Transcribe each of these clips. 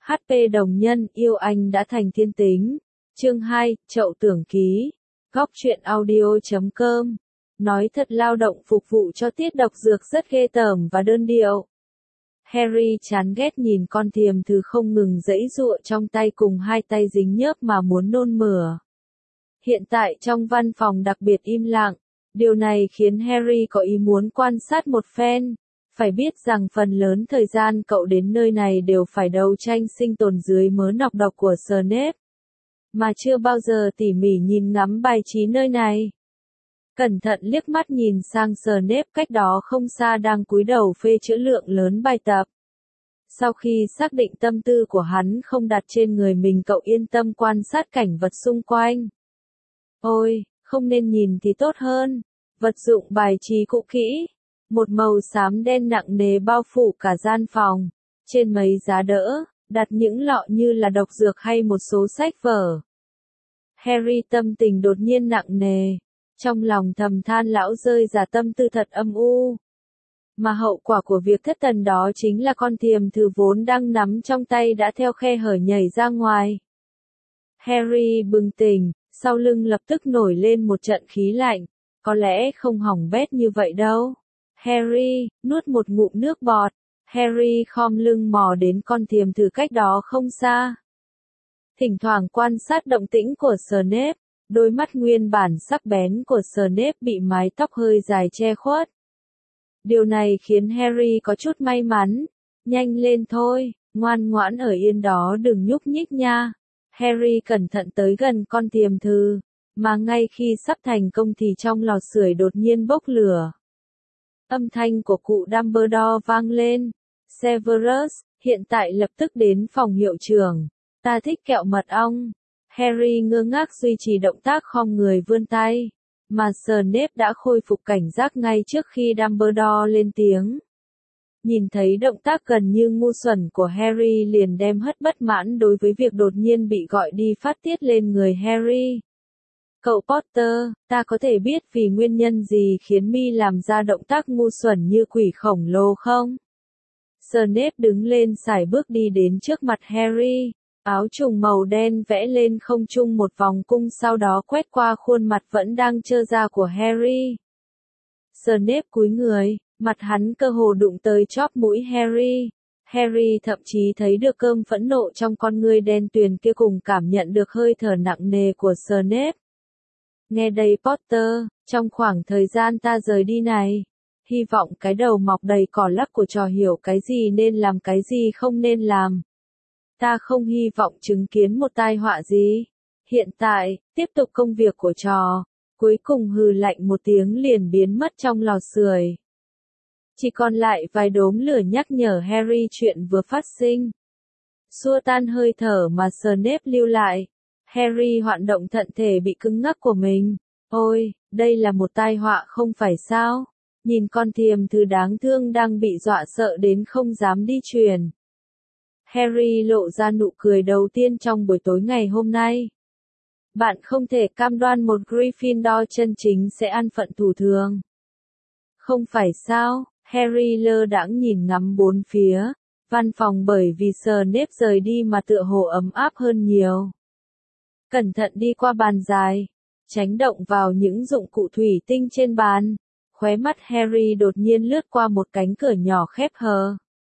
HP đồng nhân, yêu anh đã thành thiên tính. Chương 2, Chậu tưởng ký. Góc truyện audio.com. Nói thật, lao động phục vụ cho tiết độc dược rất ghê tởm và đơn điệu. Harry chán ghét nhìn con thiềm thử không ngừng giãy giụa trong tay, cùng hai tay dính nhớp mà muốn nôn mửa. Hiện tại trong văn phòng đặc biệt im lặng. Điều này khiến Harry có ý muốn quan sát một phen. Phải biết rằng phần lớn thời gian cậu đến nơi này đều phải đấu tranh sinh tồn dưới mớ nọc độc của Snape. Mà chưa bao giờ tỉ mỉ nhìn ngắm bài trí nơi này. Cẩn thận liếc mắt nhìn sang Snape cách đó không xa đang cúi đầu phê chữa lượng lớn bài tập. Sau khi xác định tâm tư của hắn không đặt trên người mình, cậu yên tâm quan sát cảnh vật xung quanh. Ôi, không nên nhìn thì tốt hơn. Vật dụng bài trí cũ kỹ. Một màu xám đen nặng nề bao phủ cả gian phòng. Trên mấy giá đỡ, đặt những lọ như là độc dược hay một số sách vở. Harry tâm tình đột nhiên nặng nề. Trong lòng thầm than lão rơi giả tâm tư thật âm u. Mà hậu quả của việc thất thần đó chính là con thiềm thử vốn đang nắm trong tay đã theo khe hở nhảy ra ngoài. Harry bừng tỉnh, sau lưng lập tức nổi lên một trận khí lạnh. Có lẽ không hỏng bét như vậy đâu. Harry, nuốt một ngụm nước bọt. Harry khom lưng mò đến con thiềm thử cách đó không xa. Thỉnh thoảng quan sát động tĩnh của Snape. Đôi mắt nguyên bản sắc bén của Snape bị mái tóc hơi dài che khuất. Điều này khiến Harry có chút may mắn. Nhanh lên thôi, ngoan ngoãn ở yên đó đừng nhúc nhích nha. Harry cẩn thận tới gần con thiềm thử. Mà ngay khi sắp thành công thì trong lò sưởi đột nhiên bốc lửa. Âm thanh của cụ Dumbledore vang lên. Severus, hiện tại lập tức đến phòng hiệu trưởng. Ta thích kẹo mật ong. Harry ngơ ngác duy trì động tác khom người vươn tay. Mà Snape đã khôi phục cảnh giác ngay trước khi Dumbledore lên tiếng. Nhìn thấy động tác gần như ngu xuẩn của Harry liền đem hết bất mãn đối với việc đột nhiên bị gọi đi phát tiết lên người Harry. Cậu Potter, ta có thể biết vì nguyên nhân gì khiến mi làm ra động tác ngu xuẩn như quỷ khổng lồ không? Snape đứng lên sải bước đi đến trước mặt Harry. Áo trùng màu đen vẽ lên không trung một vòng cung, sau đó quét qua khuôn mặt vẫn đang trơ ra của Harry. Snape cúi người, mặt hắn cơ hồ đụng tới chóp mũi Harry. Harry thậm chí thấy được cơn phẫn nộ trong con ngươi đen tuyền kia, cùng cảm nhận được hơi thở nặng nề của Snape. Nghe đây Potter, trong khoảng thời gian ta rời đi này, hy vọng cái đầu mọc đầy cỏ lắc của trò hiểu cái gì nên làm cái gì không nên làm. Ta không hy vọng chứng kiến một tai họa gì. Hiện tại, tiếp tục công việc của trò. Cuối cùng hừ lạnh một tiếng liền biến mất trong lò sưởi. Chỉ còn lại vài đốm lửa nhắc nhở Harry chuyện vừa phát sinh. Xua tan hơi thở mà Snape lưu lại. Harry hoạn động thận thể bị cứng ngắc của mình. Ôi, đây là một tai họa không phải sao? Nhìn con thiềm thử đáng thương đang bị dọa sợ đến không dám đi truyền. Harry lộ ra nụ cười đầu tiên trong buổi tối ngày hôm nay. Bạn không thể cam đoan một Gryffindor chân chính sẽ an phận thủ thường. Không phải sao? Harry lơ đãng nhìn ngắm bốn phía. Văn phòng bởi vì Snape rời đi mà tựa hồ ấm áp hơn nhiều. Cẩn thận đi qua bàn dài. Tránh động vào những dụng cụ thủy tinh trên bàn. Khóe mắt Harry đột nhiên lướt qua một cánh cửa nhỏ khép hờ.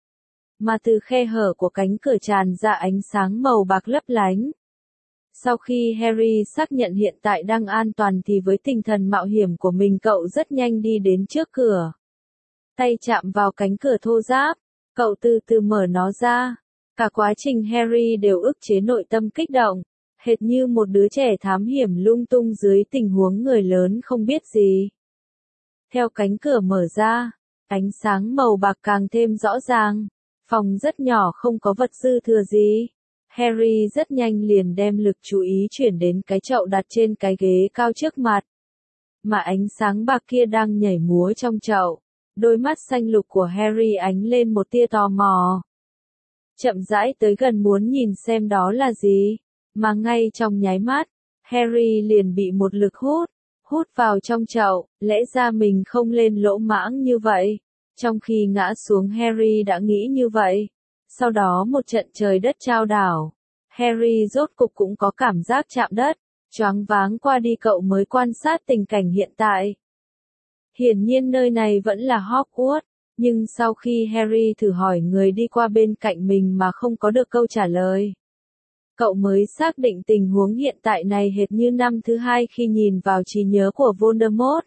Mà từ khe hở của cánh cửa tràn ra ánh sáng màu bạc lấp lánh. Sau khi Harry xác nhận hiện tại đang an toàn thì với tinh thần mạo hiểm của mình, cậu rất nhanh đi đến trước cửa. Tay chạm vào cánh cửa thô ráp, cậu từ từ mở nó ra. Cả quá trình Harry đều ức chế nội tâm kích động, hệt như một đứa trẻ thám hiểm lung tung dưới tình huống người lớn không biết gì. Theo cánh cửa mở ra, ánh sáng màu bạc càng thêm rõ ràng. Phòng rất nhỏ, không có vật dư thừa gì. Harry rất nhanh liền đem lực chú ý chuyển đến cái chậu đặt trên cái ghế cao trước mặt. Mà ánh sáng bạc kia đang nhảy múa trong chậu. Đôi mắt xanh lục của Harry ánh lên một tia tò mò. Chậm rãi tới gần muốn nhìn xem đó là gì. Mà ngay trong nháy mắt, Harry liền bị một lực hút vào trong chậu. Lẽ ra mình không lên lỗ mãng như vậy. Trong khi ngã xuống Harry đã nghĩ như vậy. Sau đó một trận trời đất chao đảo. Harry rốt cục cũng có cảm giác chạm đất, choáng váng qua đi cậu mới quan sát tình cảnh hiện tại. Hiển nhiên nơi này vẫn là Hogwarts, nhưng sau khi Harry thử hỏi người đi qua bên cạnh mình mà không có được câu trả lời, cậu mới xác định tình huống hiện tại này hệt như năm thứ hai khi nhìn vào trí nhớ của Voldemort.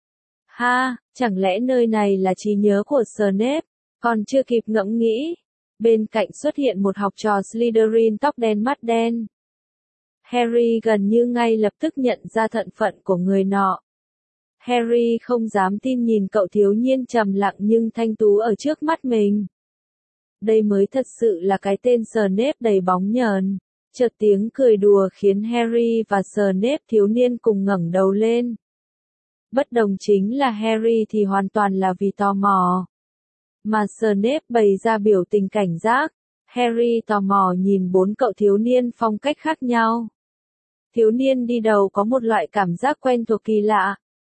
Ha, chẳng lẽ nơi này là trí nhớ của Snape? Còn chưa kịp ngẫm nghĩ, bên cạnh xuất hiện một học trò Slytherin tóc đen mắt đen. Harry gần như ngay lập tức nhận ra thân phận của người nọ. Harry không dám tin nhìn cậu thiếu niên trầm lặng nhưng thanh tú ở trước mắt mình. Đây mới thật sự là cái tên Snape đầy bóng nhờn. Chợt tiếng cười đùa khiến Harry và Snape thiếu niên cùng ngẩng đầu lên. Bất đồng chính là Harry thì hoàn toàn là vì tò mò. Mà Snape bày ra biểu tình cảnh giác. Harry tò mò nhìn bốn cậu thiếu niên phong cách khác nhau. Thiếu niên đi đầu có một loại cảm giác quen thuộc kỳ lạ.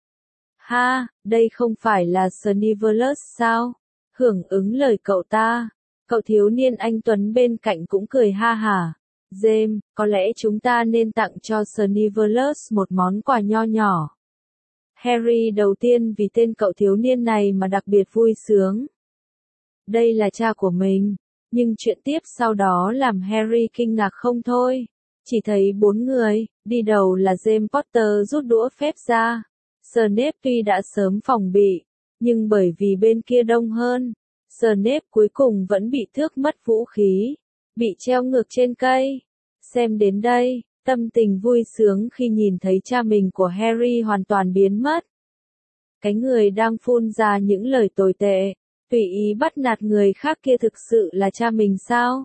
Ha, đây không phải là Sneaverus sao? Hưởng ứng lời cậu ta. Cậu thiếu niên anh Tuấn bên cạnh cũng cười ha hả. James, có lẽ chúng ta nên tặng cho Sneaverus một món quà nho nhỏ. Harry đầu tiên vì tên cậu thiếu niên này mà đặc biệt vui sướng. Đây là cha của mình, nhưng chuyện tiếp sau đó làm Harry kinh ngạc không thôi. Chỉ thấy bốn người, đi đầu là James Potter rút đũa phép ra. Snape tuy đã sớm phòng bị, nhưng bởi vì bên kia đông hơn, Snape cuối cùng vẫn bị tước mất vũ khí, bị treo ngược trên cây. Xem đến đây, tâm tình vui sướng khi nhìn thấy cha mình của Harry hoàn toàn biến mất. Cái người đang phun ra những lời tồi tệ, tùy ý bắt nạt người khác kia thực sự là cha mình sao?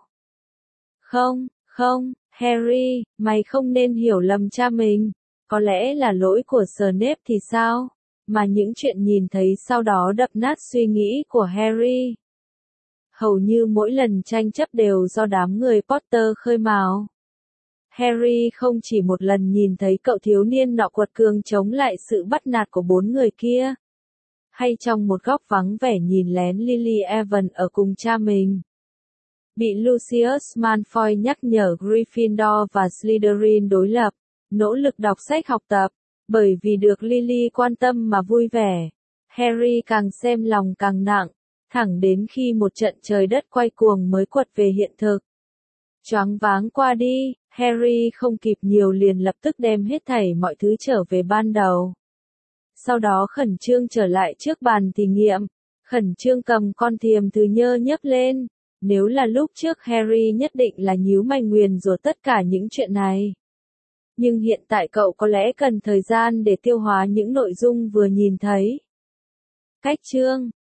Không, Harry, mày không nên hiểu lầm cha mình. Có lẽ là lỗi của Snape thì sao? Mà những chuyện nhìn thấy sau đó đập nát suy nghĩ của Harry. Hầu như mỗi lần tranh chấp đều do đám người Potter khơi mào. Harry không chỉ một lần nhìn thấy cậu thiếu niên nọ quật cường chống lại sự bắt nạt của bốn người kia. Hay trong một góc vắng vẻ nhìn lén Lily Evans ở cùng cha mình. Bị Lucius Malfoy nhắc nhở Gryffindor và Slytherin đối lập, nỗ lực đọc sách học tập, bởi vì được Lily quan tâm mà vui vẻ. Harry càng xem lòng càng nặng, thẳng đến khi một trận trời đất quay cuồng mới quật về hiện thực. Choáng váng qua đi, Harry không kịp nhiều liền lập tức đem hết thảy mọi thứ trở về ban đầu. Sau đó khẩn trương trở lại trước bàn thí nghiệm, khẩn trương cầm con thiềm thứ nhơ nhấc lên. Nếu là lúc trước Harry nhất định là nhíu mày nguyền rủa tất cả những chuyện này. Nhưng hiện tại cậu có lẽ cần thời gian để tiêu hóa những nội dung vừa nhìn thấy. Cách chương